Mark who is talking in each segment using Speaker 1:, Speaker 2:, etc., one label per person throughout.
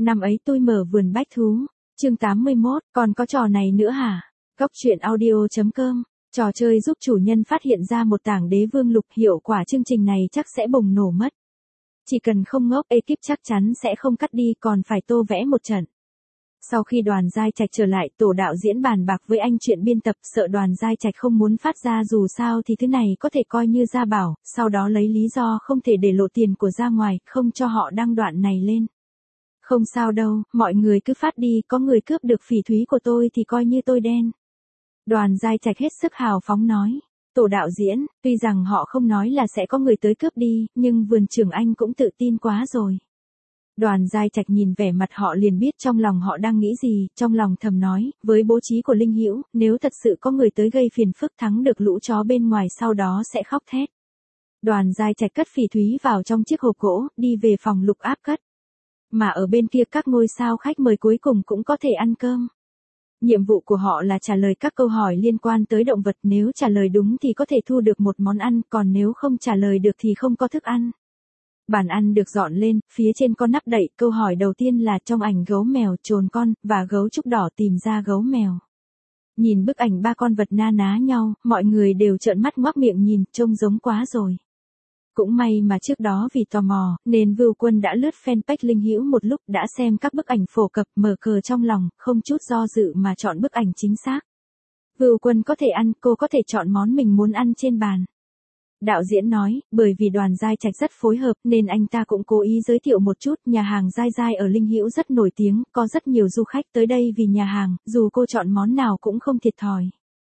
Speaker 1: Năm ấy tôi mở vườn bách thú. Chương 81, còn có trò này nữa hả? Góc truyện audio.com. Trò chơi giúp chủ nhân phát hiện ra một tảng đế vương lục, hiệu quả chương trình này chắc sẽ bùng nổ mất. Chỉ cần không ngốc, ekip chắc chắn sẽ không cắt đi, còn phải tô vẽ một trận. Sau khi Đoàn Giai Trạch trở lại, tổ đạo diễn bàn bạc với anh chuyện biên tập, sợ Đoàn Giai Trạch không muốn phát ra, dù sao thì thứ này có thể coi như gia bảo, sau đó lấy lý do không thể để lộ tiền của ra ngoài, không cho họ đăng đoạn này lên. Không sao đâu, mọi người cứ phát đi, có người cướp được phỉ thúy của tôi thì coi như tôi đen. Đoàn Giai Trạch hết sức hào phóng nói. Tổ đạo diễn, tuy rằng họ không nói là sẽ có người tới cướp đi, nhưng vườn trưởng anh cũng tự tin quá rồi. Đoàn Giai Trạch nhìn vẻ mặt họ liền biết trong lòng họ đang nghĩ gì, trong lòng thầm nói, với bố trí của Linh Hữu, nếu thật sự có người tới gây phiền phức, thắng được lũ chó bên ngoài sau đó sẽ khóc thét. Đoàn Giai Trạch cất phỉ thúy vào trong chiếc hộp gỗ, đi về phòng lục áp cất. Mà ở bên kia các ngôi sao khách mời cuối cùng cũng có thể ăn cơm. Nhiệm vụ của họ là trả lời các câu hỏi liên quan tới động vật, nếu trả lời đúng thì có thể thu được một món ăn, còn nếu không trả lời được thì không có thức ăn. Bàn ăn được dọn lên, phía trên có nắp đậy, câu hỏi đầu tiên là trong ảnh gấu mèo, trồn con, và gấu trúc đỏ tìm ra gấu mèo. Nhìn bức ảnh ba con vật na ná nhau, mọi người đều trợn mắt ngoác miệng nhìn, trông giống quá rồi. Cũng may mà trước đó vì tò mò, nên Vưu Quân đã lướt fanpage Linh Hữu một lúc, đã xem các bức ảnh phổ cập, mở cờ trong lòng, không chút do dự mà chọn bức ảnh chính xác. Vưu Quân có thể ăn, cô có thể chọn món mình muốn ăn trên bàn. Đạo diễn nói, bởi vì Đoàn Giai Trạch rất phối hợp nên anh ta cũng cố ý giới thiệu một chút, nhà hàng Giai Giai ở Linh Hữu rất nổi tiếng, có rất nhiều du khách tới đây vì nhà hàng, dù cô chọn món nào cũng không thiệt thòi.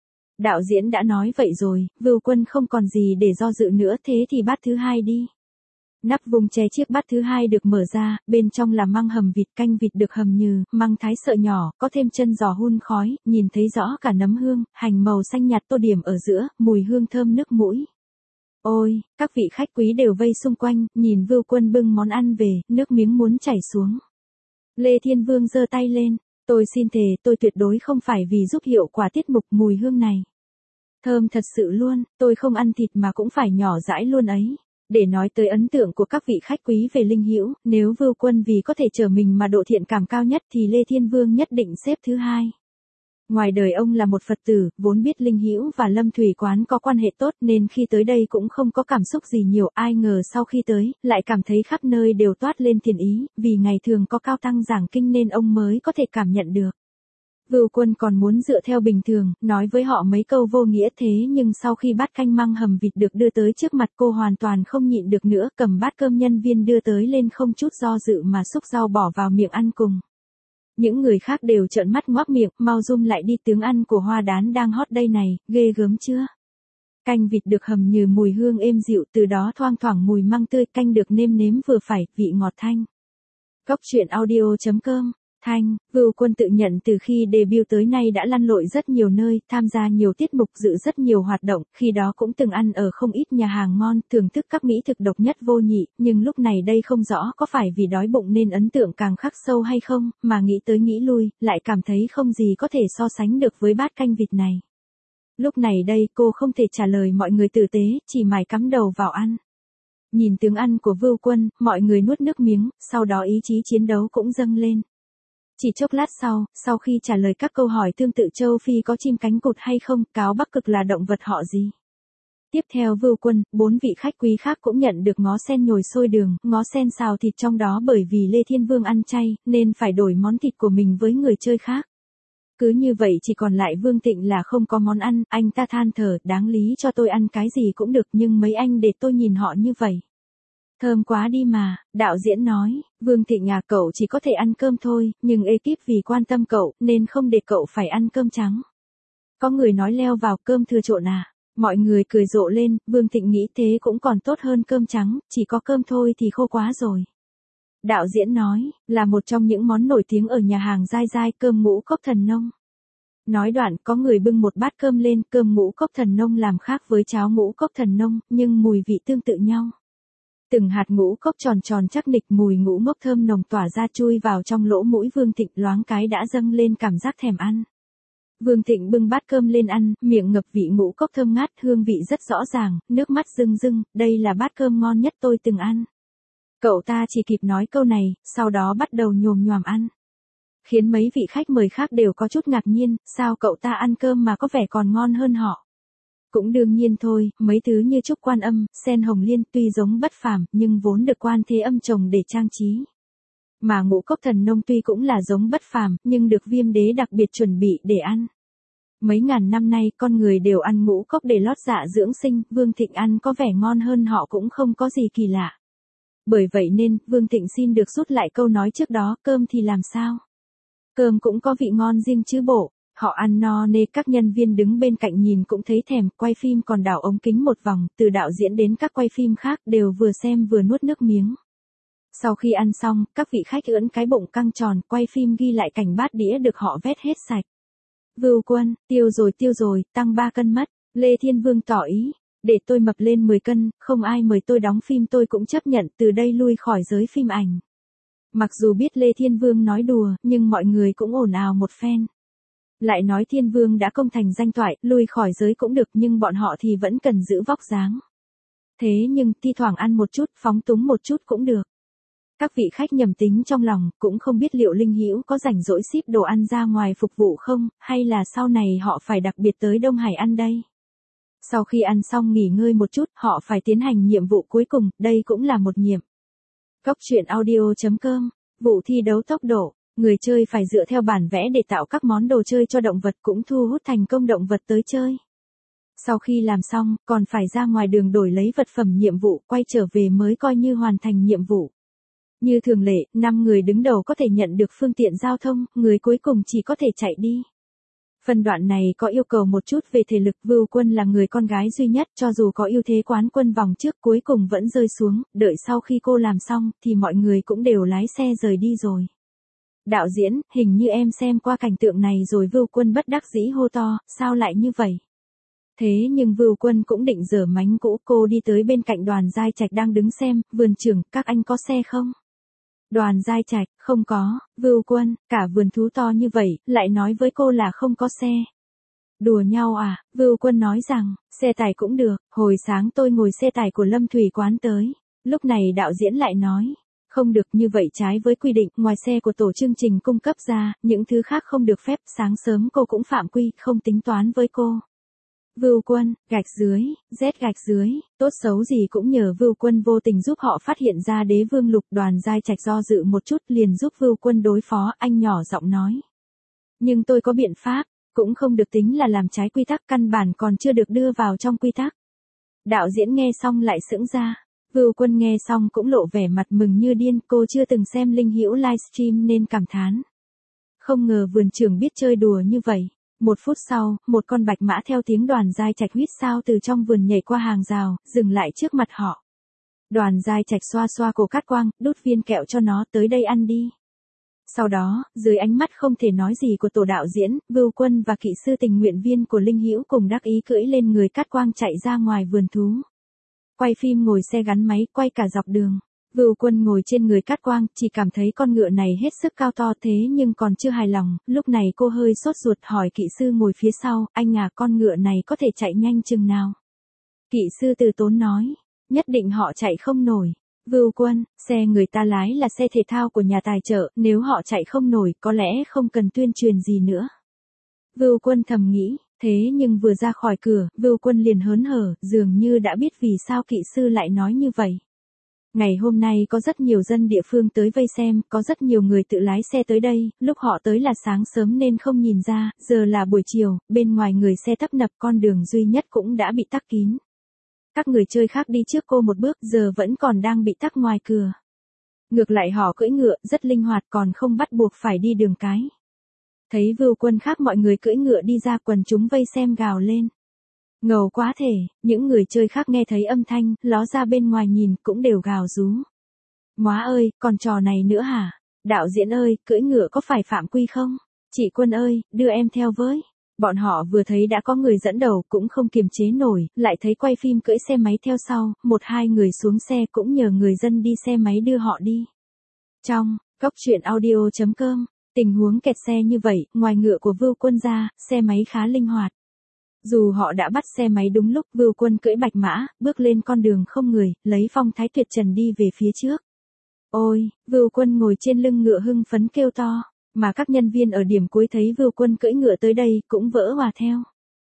Speaker 1: Đạo diễn đã nói vậy rồi, Vưu Quân không còn gì để do dự nữa, thế thì bát thứ hai đi. Nắp vùng che chiếc bát thứ hai được mở ra, bên trong là măng hầm vịt, canh vịt được hầm nhừ, măng thái sợi nhỏ, có thêm chân giò hun khói, nhìn thấy rõ cả nấm hương, hành màu xanh nhạt tô điểm ở giữa, mùi hương thơm nước mũi. Ôi, các vị khách quý đều vây xung quanh, nhìn Vưu Quân bưng món ăn về, nước miếng muốn chảy xuống. Lê Thiên Vương giơ tay lên, tôi xin thề, tôi tuyệt đối không phải vì giúp hiệu quả tiết mục, mùi hương này. Thơm thật sự luôn, tôi không ăn thịt mà cũng phải nhỏ dãi luôn ấy. Để nói tới ấn tượng của các vị khách quý về Linh Hữu, nếu Vưu Quân vì có thể trở mình mà độ thiện cảm cao nhất thì Lê Thiên Vương nhất định xếp thứ hai. Ngoài đời ông là một Phật tử, vốn biết Linh Hữu và Lâm Thủy Quán có quan hệ tốt nên khi tới đây cũng không có cảm xúc gì nhiều, ai ngờ sau khi tới, lại cảm thấy khắp nơi đều toát lên thiện ý, vì ngày thường có cao tăng giảng kinh nên ông mới có thể cảm nhận được. Vưu Quân còn muốn dựa theo bình thường, nói với họ mấy câu vô nghĩa, thế nhưng sau khi bát canh măng hầm vịt được đưa tới trước mặt cô hoàn toàn không nhịn được nữa, cầm bát cơm nhân viên đưa tới lên không chút do dự mà xúc rau bỏ vào miệng ăn cùng. Những người khác đều trợn mắt ngoác miệng, mau zoom lại đi, tướng ăn của Hoa Đán đang hot đây này, ghê gớm chưa? Canh vịt được hầm nhừ mùi hương êm dịu, từ đó thoang thoảng mùi măng tươi, canh được nêm nếm vừa phải, vị ngọt thanh. Góc truyện audio.com. Thanh, Vưu Quân tự nhận từ khi debut tới nay đã lăn lội rất nhiều nơi, tham gia nhiều tiết mục, dự rất nhiều hoạt động, khi đó cũng từng ăn ở không ít nhà hàng ngon, thưởng thức các mỹ thực độc nhất vô nhị, nhưng lúc này đây không rõ có phải vì đói bụng nên ấn tượng càng khắc sâu hay không, mà nghĩ tới nghĩ lui, lại cảm thấy không gì có thể so sánh được với bát canh vịt này. Lúc này đây cô không thể trả lời mọi người tử tế, chỉ mải cắm đầu vào ăn. Nhìn tướng ăn của Vưu Quân, mọi người nuốt nước miếng, sau đó ý chí chiến đấu cũng dâng lên. Chỉ chốc lát sau khi trả lời các câu hỏi tương tự châu Phi có chim cánh cụt hay không, cáo Bắc Cực là động vật họ gì. Tiếp theo Vưu Quân, 4 vị khách quý khác cũng nhận được ngó sen nhồi sôi đường, ngó sen xào thịt trong đó, bởi vì Lê Thiên Vương ăn chay, nên phải đổi món thịt của mình với người chơi khác. Cứ như vậy chỉ còn lại Vương Thịnh là không có món ăn, anh ta than thở, đáng lý cho tôi ăn cái gì cũng được nhưng mấy anh để tôi nhìn họ như vậy. Thơm quá đi mà, đạo diễn nói, Vương Thịnh à, cậu chỉ có thể ăn cơm thôi, nhưng ekip vì quan tâm cậu, nên không để cậu phải ăn cơm trắng. Có người nói leo vào cơm thừa trộn à, mọi người cười rộ lên, Vương Thịnh nghĩ thế cũng còn tốt hơn cơm trắng, chỉ có cơm thôi thì khô quá rồi. Đạo diễn nói, là một trong những món nổi tiếng ở nhà hàng Giai Giai, cơm ngũ cốc thần nông. Nói đoạn, có người bưng một bát cơm lên, cơm ngũ cốc thần nông làm khác với cháo ngũ cốc thần nông, nhưng mùi vị tương tự nhau. Từng hạt ngũ cốc tròn tròn chắc nịch, mùi ngũ ngốc thơm nồng tỏa ra chui vào trong lỗ mũi Vương Thịnh, loáng cái đã dâng lên cảm giác thèm ăn. Vương Thịnh bưng bát cơm lên ăn, miệng ngập vị ngũ cốc thơm ngát, hương vị rất rõ ràng, nước mắt rưng rưng, đây là bát cơm ngon nhất tôi từng ăn. Cậu ta chỉ kịp nói câu này, sau đó bắt đầu nhồm nhoàm ăn. Khiến mấy vị khách mời khác đều có chút ngạc nhiên, sao cậu ta ăn cơm mà có vẻ còn ngon hơn họ. Cũng đương nhiên thôi, mấy thứ như trúc quan âm, sen hồng liên tuy giống bất phàm, nhưng vốn được Quan Thế Âm trồng để trang trí. Mà ngũ cốc thần nông tuy cũng là giống bất phàm, nhưng được Viêm Đế đặc biệt chuẩn bị để ăn. Mấy ngàn năm nay con người đều ăn ngũ cốc để lót dạ dưỡng sinh, Vương Thịnh ăn có vẻ ngon hơn họ cũng không có gì kỳ lạ. Bởi vậy nên, Vương Thịnh xin được rút lại câu nói trước đó, cơm thì làm sao? Cơm cũng có vị ngon riêng chứ bộ. Họ ăn no nê, các nhân viên đứng bên cạnh nhìn cũng thấy thèm, quay phim còn đảo ống kính một vòng, từ đạo diễn đến các quay phim khác đều vừa xem vừa nuốt nước miếng. Sau khi ăn xong, các vị khách ưỡn cái bụng căng tròn, quay phim ghi lại cảnh bát đĩa được họ vét hết sạch. Vưu Quân, tiêu rồi, tăng 3 cân mất. Lê Thiên Vương tỏ ý, để tôi mập lên 10 cân, không ai mời tôi đóng phim tôi cũng chấp nhận từ đây lui khỏi giới phim ảnh. Mặc dù biết Lê Thiên Vương nói đùa, nhưng mọi người cũng ồn ào một phen. Lại nói Thiên Vương đã công thành danh toại, lui khỏi giới cũng được nhưng bọn họ thì vẫn cần giữ vóc dáng. Thế nhưng thi thoảng ăn một chút, phóng túng một chút cũng được. Các vị khách nhầm tính trong lòng, cũng không biết liệu Linh Hữu có rảnh rỗi ship đồ ăn ra ngoài phục vụ không, hay là sau này họ phải đặc biệt tới Đông Hải ăn đây. Sau khi ăn xong nghỉ ngơi một chút, họ phải tiến hành nhiệm vụ cuối cùng, đây cũng là một nhiệm. Góc truyện audio.com, vụ thi đấu tốc độ, người chơi phải dựa theo bản vẽ để tạo các món đồ chơi cho động vật cũng thu hút thành công động vật tới chơi. Sau khi làm xong, còn phải ra ngoài đường đổi lấy vật phẩm nhiệm vụ, quay trở về mới coi như hoàn thành nhiệm vụ. Như thường lệ, 5 người đứng đầu có thể nhận được phương tiện giao thông, người cuối cùng chỉ có thể chạy đi. Phần đoạn này có yêu cầu một chút về thể lực, Vưu Quân là người con gái duy nhất, cho dù có ưu thế quán quân vòng trước cuối cùng vẫn rơi xuống, đợi sau khi cô làm xong, thì mọi người cũng đều lái xe rời đi rồi. Đạo diễn, hình như em xem qua cảnh tượng này rồi. Vưu Quân bất đắc dĩ hô to, sao lại như vậy? Thế nhưng Vưu Quân cũng định giở mánh cũ, cô đi tới bên cạnh Đoàn Giai Trạch đang đứng xem, vườn trưởng, các anh có xe không? Đoàn Giai Trạch, không có. Vưu Quân, cả vườn thú to như vậy, lại nói với cô là không có xe. Đùa nhau à? Vưu Quân nói rằng, xe tải cũng được, hồi sáng tôi ngồi xe tải của Lâm Thủy Quán tới. Lúc này đạo diễn lại nói, không được, như vậy trái với quy định, ngoài xe của tổ chương trình cung cấp ra, những thứ khác không được phép, sáng sớm cô cũng phạm quy, không tính toán với cô. Vưu Quân, gạch dưới, Z gạch dưới, tốt xấu gì cũng nhờ Vưu Quân vô tình giúp họ phát hiện ra Đế Vương Lục. Đoàn Giai Trạch do dự một chút liền giúp Vưu Quân đối phó, anh nhỏ giọng nói. Nhưng tôi có biện pháp, cũng không được tính là làm trái quy tắc, căn bản còn chưa được đưa vào trong quy tắc. Đạo diễn nghe xong lại sững ra. Vưu Quân nghe xong cũng lộ vẻ mặt mừng như điên, cô chưa từng xem Linh Hữu livestream nên cảm thán. Không ngờ vườn trưởng biết chơi đùa như vậy. 1 phút sau, một con bạch mã theo tiếng Đoàn Giai Trạch huýt sáo từ trong vườn nhảy qua hàng rào, dừng lại trước mặt họ. Đoàn Giai Trạch xoa xoa cổ Cát Quang, đút viên kẹo cho nó, tới đây ăn đi. Sau đó, dưới ánh mắt không thể nói gì của tổ đạo diễn, Vưu Quân và kỹ sư tình nguyện viên của Linh Hữu cùng đắc ý cưỡi lên người Cát Quang chạy ra ngoài vườn thú. Quay phim ngồi xe gắn máy, quay cả dọc đường. Vưu Quân ngồi trên người Cát Quang, chỉ cảm thấy con ngựa này hết sức cao to, thế nhưng còn chưa hài lòng, lúc này cô hơi sốt ruột hỏi kỹ sư ngồi phía sau, anh à, con ngựa này có thể chạy nhanh chừng nào? Kỹ sư từ tốn nói, nhất định họ chạy không nổi. Vưu Quân, xe người ta lái là xe thể thao của nhà tài trợ, nếu họ chạy không nổi, có lẽ không cần tuyên truyền gì nữa. Vưu Quân thầm nghĩ, thế nhưng vừa ra khỏi cửa, Vưu Quân liền hớn hở, dường như đã biết vì sao kỹ sư lại nói như vậy. Ngày hôm nay có rất nhiều dân địa phương tới vây xem, có rất nhiều người tự lái xe tới đây, lúc họ tới là sáng sớm nên không nhìn ra, giờ là buổi chiều, bên ngoài người xe tấp nập, con đường duy nhất cũng đã bị tắc kín. Các người chơi khác đi trước cô một bước, giờ vẫn còn đang bị tắc ngoài cửa. Ngược lại họ cưỡi ngựa, rất linh hoạt, còn không bắt buộc phải đi đường cái. Thấy Vưu Quân khác mọi người cưỡi ngựa đi ra, quần chúng vây xem gào lên. Ngầu quá thể, những người chơi khác nghe thấy âm thanh, ló ra bên ngoài nhìn, cũng đều gào rú. Móa ơi, còn trò này nữa hả? Đạo diễn ơi, cưỡi ngựa có phải phạm quy không? Chị Quân ơi, đưa em theo với. Bọn họ vừa thấy đã có người dẫn đầu cũng không kiềm chế nổi, lại thấy quay phim cưỡi xe máy theo sau, 1-2 người xuống xe cũng nhờ người dân đi xe máy đưa họ đi. Trong góc truyện audio.com, tình huống kẹt xe như vậy, ngoài ngựa của Vưu Quân ra, xe máy khá linh hoạt. Dù họ đã bắt xe máy đúng lúc, Vưu Quân cưỡi bạch mã, bước lên con đường không người, lấy phong thái tuyệt trần đi về phía trước. Ôi, Vưu Quân ngồi trên lưng ngựa hưng phấn kêu to, mà các nhân viên ở điểm cuối thấy Vưu Quân cưỡi ngựa tới đây cũng vỡ hòa theo.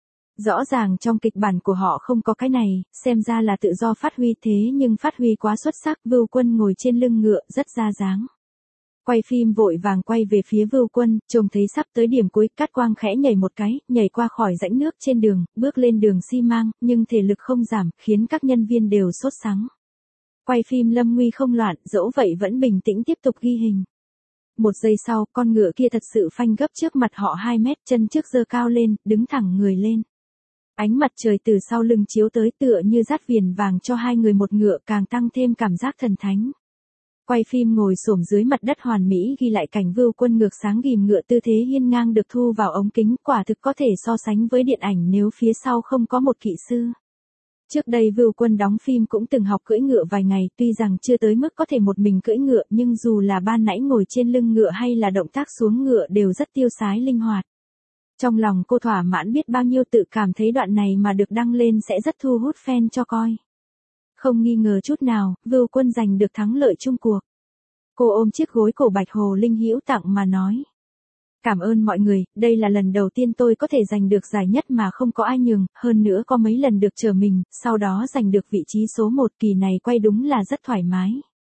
Speaker 1: Rõ ràng trong kịch bản của họ không có cái này, xem ra là tự do phát huy thế nhưng phát huy quá xuất sắc. Vưu Quân ngồi trên lưng ngựa rất ra dáng. Quay phim vội vàng quay về phía Vưu Quân, trông thấy sắp tới điểm cuối, Cát Quang khẽ nhảy một cái, nhảy qua khỏi rãnh nước trên đường, bước lên đường xi măng, nhưng thể lực không giảm, khiến các nhân viên đều sốt sắng. Quay phim lâm nguy không loạn, dẫu vậy vẫn bình tĩnh tiếp tục ghi hình. Một giây sau, con ngựa kia thật sự phanh gấp trước mặt họ 2 mét, chân trước giơ cao lên, đứng thẳng người lên. Ánh mặt trời từ sau lưng chiếu tới tựa như dát viền vàng cho hai người một ngựa, càng tăng thêm cảm giác thần thánh. Quay phim ngồi xổm dưới mặt đất hoàn mỹ ghi lại cảnh Vưu Quân ngược sáng ghìm ngựa, tư thế hiên ngang được thu vào ống kính, quả thực có thể so sánh với điện ảnh nếu phía sau không có một kỵ sư. Trước đây Vưu Quân đóng phim cũng từng học cưỡi ngựa vài ngày, tuy rằng chưa tới mức có thể một mình cưỡi ngựa, nhưng dù là ban nãy ngồi trên lưng ngựa hay là động tác xuống ngựa đều rất tiêu sái linh hoạt. Trong lòng cô thỏa mãn biết bao nhiêu, tự cảm thấy đoạn này mà được đăng lên sẽ rất thu hút fan cho coi. Không nghi ngờ chút nào, Vưu Quân giành được thắng lợi chung cuộc. Cô ôm chiếc gối cổ Bạch Hồ Linh hữu tặng mà nói. Cảm ơn mọi người, đây là lần đầu tiên tôi có thể giành được giải nhất mà không có ai nhường, hơn nữa có mấy lần được chờ mình, sau đó giành được vị trí số 1, kỳ này quay đúng là rất thoải mái.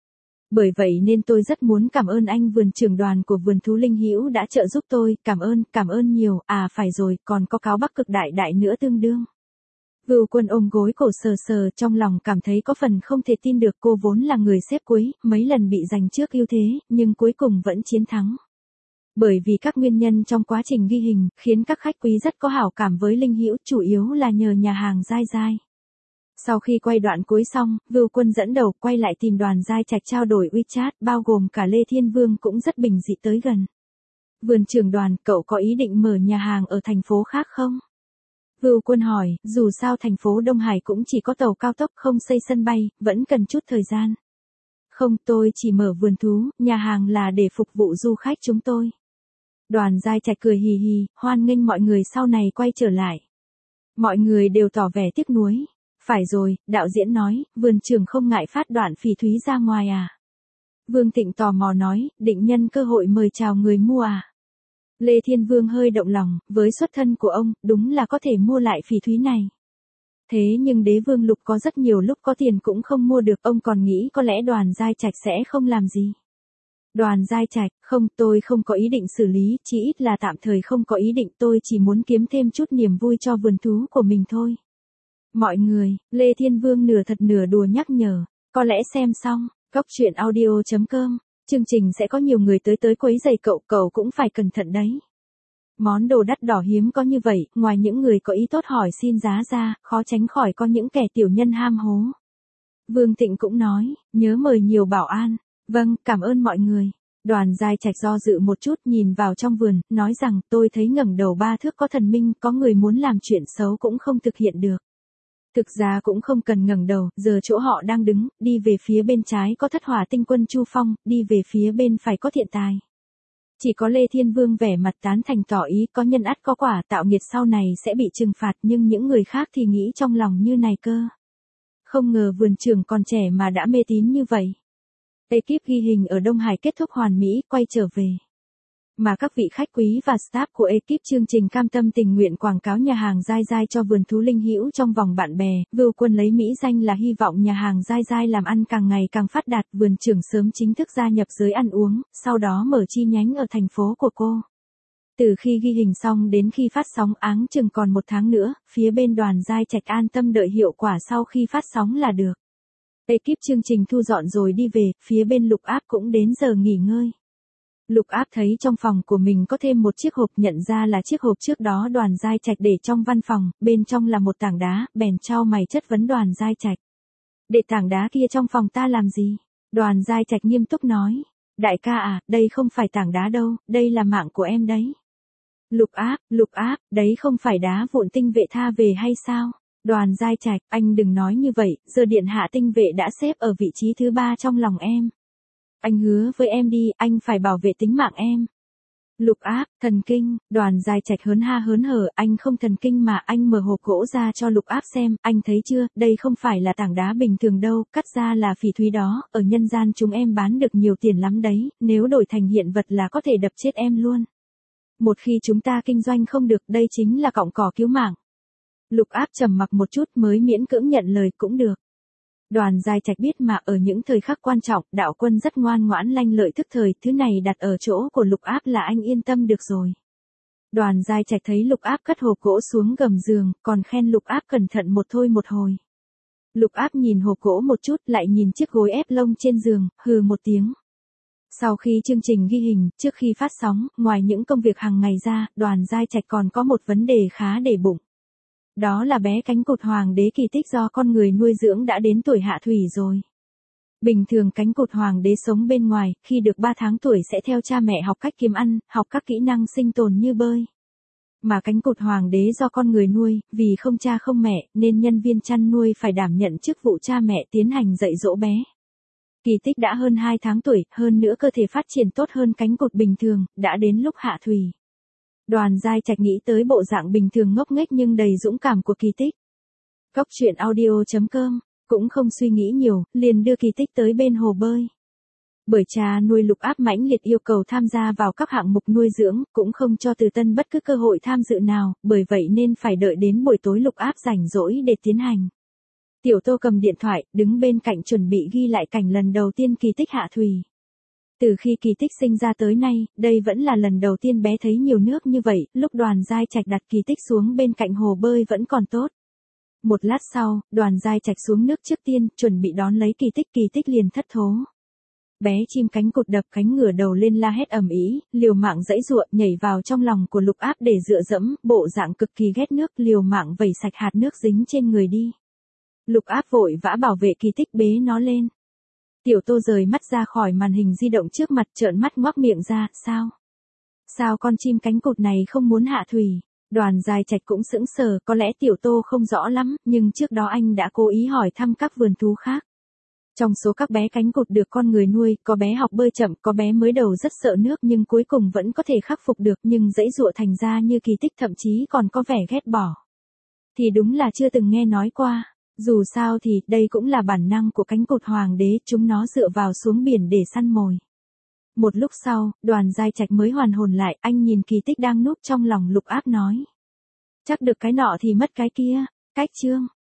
Speaker 1: Bởi vậy nên tôi rất muốn cảm ơn anh vườn trưởng đoàn của vườn thú Linh hữu đã trợ giúp tôi, cảm ơn nhiều, phải rồi, còn có cáo Bắc Cực Đại Đại nữa tương đương. Vưu Quân ôm gối cổ sờ sờ, trong lòng cảm thấy có phần không thể tin được, cô vốn là người xếp cuối, mấy lần bị giành trước ưu thế, nhưng cuối cùng vẫn chiến thắng. Bởi vì các nguyên nhân trong quá trình ghi hình, khiến các khách quý rất có hảo cảm với Linh hữu, chủ yếu là nhờ nhà hàng Giai Giai. Sau khi quay đoạn cuối xong, Vưu Quân dẫn đầu quay lại tìm Đoàn Giai Trạch trao đổi WeChat, bao gồm cả Lê Thiên Vương cũng rất bình dị tới gần. Vườn trưởng Đoàn, cậu có ý định mở nhà hàng ở thành phố khác không? Vưu Quân hỏi, dù sao thành phố Đông Hải cũng chỉ có tàu cao tốc, không xây sân bay, vẫn cần chút thời gian. Không, tôi chỉ mở vườn thú, nhà hàng là để phục vụ du khách chúng tôi. Đoàn Giai Trạch cười hì hì, hoan nghênh mọi người sau này quay trở lại. Mọi người đều tỏ vẻ tiếc nuối. Phải rồi, đạo diễn nói, vườn trưởng không ngại phát đoạn phỉ thúy ra ngoài à? Vương Tịnh tò mò nói, định nhân cơ hội mời chào người mua à? Lê Thiên Vương hơi động lòng, với xuất thân của ông, đúng là có thể mua lại phỉ thúy này. Thế nhưng Đế Vương Lục có rất nhiều lúc có tiền cũng không mua được, ông còn nghĩ có lẽ Đoàn Giai Trạch sẽ không làm gì. Đoàn Giai Trạch, không, tôi không có ý định xử lý, chỉ ít là tạm thời không có ý định, tôi chỉ muốn kiếm thêm chút niềm vui cho vườn thú của mình thôi. Mọi người, Lê Thiên Vương nửa thật nửa đùa nhắc nhở, có lẽ xem xong, coctruyện.audio.com, chương trình sẽ có nhiều người tới quấy rầy cậu cũng phải cẩn thận đấy. Món đồ đắt đỏ hiếm có như vậy, ngoài những người có ý tốt hỏi xin giá ra, khó tránh khỏi có những kẻ tiểu nhân ham hố. Vương Tịnh cũng nói, nhớ mời nhiều bảo an. Vâng, cảm ơn mọi người. Đoàn Giai Trạch do dự một chút, nhìn vào trong vườn, nói rằng, tôi thấy ngẩng đầu 3 thước có thần minh, có người muốn làm chuyện xấu cũng không thực hiện được. Thực ra cũng không cần ngẩng đầu, giờ chỗ họ đang đứng, đi về phía bên trái có Thất Hỏa Tinh Quân Chu Phong, đi về phía bên phải có Thiện Tài. Chỉ có Lê Thiên Vương vẻ mặt tán thành tỏ ý, có nhân ắt có quả, tạo nghiệt sau này sẽ bị trừng phạt, nhưng những người khác thì nghĩ trong lòng như này cơ. Không ngờ vườn trưởng còn trẻ mà đã mê tín như vậy. Ekip ghi hình ở Đông Hải kết thúc hoàn mỹ, quay trở về. Mà các vị khách quý và staff của ekip chương trình cam tâm tình nguyện quảng cáo nhà hàng Giai Giai cho vườn thú Linh hữu trong vòng bạn bè. Vưu Quân lấy mỹ danh là hy vọng nhà hàng Giai Giai làm ăn càng ngày càng phát đạt, vườn trưởng sớm chính thức gia nhập giới ăn uống, sau đó mở chi nhánh ở thành phố của cô. Từ khi ghi hình xong đến khi phát sóng áng chừng còn 1 tháng nữa, phía bên Đoàn Giai Trạch an tâm đợi hiệu quả sau khi phát sóng là được. Ekip chương trình thu dọn rồi đi về, phía bên Lục Áp cũng đến giờ nghỉ ngơi. Lục Áp thấy trong phòng của mình có thêm một chiếc hộp, nhận ra là chiếc hộp trước đó Đoàn Giai Trạch để trong văn phòng, bên trong là một tảng đá, bèn chau mày chất vấn Đoàn Giai Trạch. Để tảng đá kia trong phòng ta làm gì? Đoàn Giai Trạch nghiêm túc nói. Đại ca à, đây không phải tảng đá đâu, đây là mạng của em đấy. Lục Áp, đấy không phải đá vụn tinh vệ tha về hay sao? Đoàn Giai Trạch, anh đừng nói như vậy, giờ điện hạ tinh vệ đã xếp ở vị trí thứ 3 trong lòng em. Anh hứa với em đi, anh phải bảo vệ tính mạng em. Lục áp, thần kinh, Đoàn Dài Trạch hớn ha hớn hở, anh không thần kinh mà, anh mở hộp gỗ ra cho Lục áp xem, anh thấy chưa, đây không phải là tảng đá bình thường đâu, cắt ra là phỉ thúy đó, ở nhân gian chúng em bán được nhiều tiền lắm đấy, nếu đổi thành hiện vật là có thể đập chết em luôn. Một khi chúng ta kinh doanh không được, đây chính là cọng cỏ cứu mạng. Lục áp trầm mặc một chút mới miễn cưỡng nhận lời, cũng được. Đoàn Dài Trạch biết mà, ở những thời khắc quan trọng, đạo quân rất ngoan ngoãn lanh lợi thức thời, thứ này đặt ở chỗ của Lục áp là anh yên tâm được rồi. Đoàn Dài Trạch thấy Lục áp cất hộp gỗ xuống gầm giường, còn khen Lục áp cẩn thận một thôi một hồi. Lục áp nhìn hộp gỗ một chút, lại nhìn chiếc gối ép lông trên giường, hừ một tiếng. Sau khi chương trình ghi hình, trước khi phát sóng, ngoài những công việc hàng ngày ra, Đoàn Dài Trạch còn có một vấn đề khá để bụng. Đó là bé cánh cụt hoàng đế kỳ tích do con người nuôi dưỡng đã đến tuổi hạ thủy rồi. Bình thường cánh cụt hoàng đế sống bên ngoài, khi được 3 tháng tuổi sẽ theo cha mẹ học cách kiếm ăn, học các kỹ năng sinh tồn như bơi. Mà cánh cụt hoàng đế do con người nuôi, vì không cha không mẹ, nên nhân viên chăn nuôi phải đảm nhận chức vụ cha mẹ tiến hành dạy dỗ bé. Kỳ tích đã hơn 2 tháng tuổi, hơn nữa cơ thể phát triển tốt hơn cánh cụt bình thường, đã đến lúc hạ thủy. Đoàn Dài Trạch nghĩ tới bộ dạng bình thường ngốc nghếch nhưng đầy dũng cảm của Kỳ tích. Cóc truyện audio.com, cũng không suy nghĩ nhiều, liền đưa Kỳ tích tới bên hồ bơi. Bởi cha nuôi Lục áp mãnh liệt yêu cầu tham gia vào các hạng mục nuôi dưỡng, cũng không cho Từ Tân bất cứ cơ hội tham dự nào, bởi vậy nên phải đợi đến buổi tối Lục áp rảnh rỗi để tiến hành. Tiểu Tô cầm điện thoại, đứng bên cạnh chuẩn bị ghi lại cảnh lần đầu tiên Kỳ tích hạ thủy. Từ khi Kỳ tích sinh ra tới nay, đây vẫn là lần đầu tiên bé thấy nhiều nước như vậy, lúc Đoàn Dài Trạch đặt Kỳ tích xuống bên cạnh hồ bơi vẫn còn tốt. Một lát sau, Đoàn Dài Trạch xuống nước trước tiên, chuẩn bị đón lấy Kỳ tích liền thất thố. Bé chim cánh cụt đập cánh ngửa đầu lên la hét ầm ĩ, liều mạng giãy giụa nhảy vào trong lòng của Lục áp để dựa dẫm, bộ dạng cực kỳ ghét nước, liều mạng vẩy sạch hạt nước dính trên người đi. Lục áp vội vã bảo vệ Kỳ tích bế nó lên. Tiểu Tô rời mắt ra khỏi màn hình di động trước mặt, trợn mắt ngoác miệng ra, sao? Sao con chim cánh cụt này không muốn hạ thủy? Đoàn Dài Trạch cũng sững sờ, có lẽ Tiểu Tô không rõ lắm, nhưng trước đó anh đã cố ý hỏi thăm các vườn thú khác. Trong số các bé cánh cụt được con người nuôi, có bé học bơi chậm, có bé mới đầu rất sợ nước nhưng cuối cùng vẫn có thể khắc phục được, nhưng giãy giụa thành ra như Kỳ tích thậm chí còn có vẻ ghét bỏ. Thì đúng là chưa từng nghe nói qua. Dù sao thì, đây cũng là bản năng của cánh cụt hoàng đế, chúng nó dựa vào xuống biển để săn mồi. Một lúc sau, Đoàn Dài Trạch mới hoàn hồn lại, anh nhìn Kỳ tích đang núp trong lòng Lục áp nói. Chắc được cái nọ thì mất cái kia, cách chương.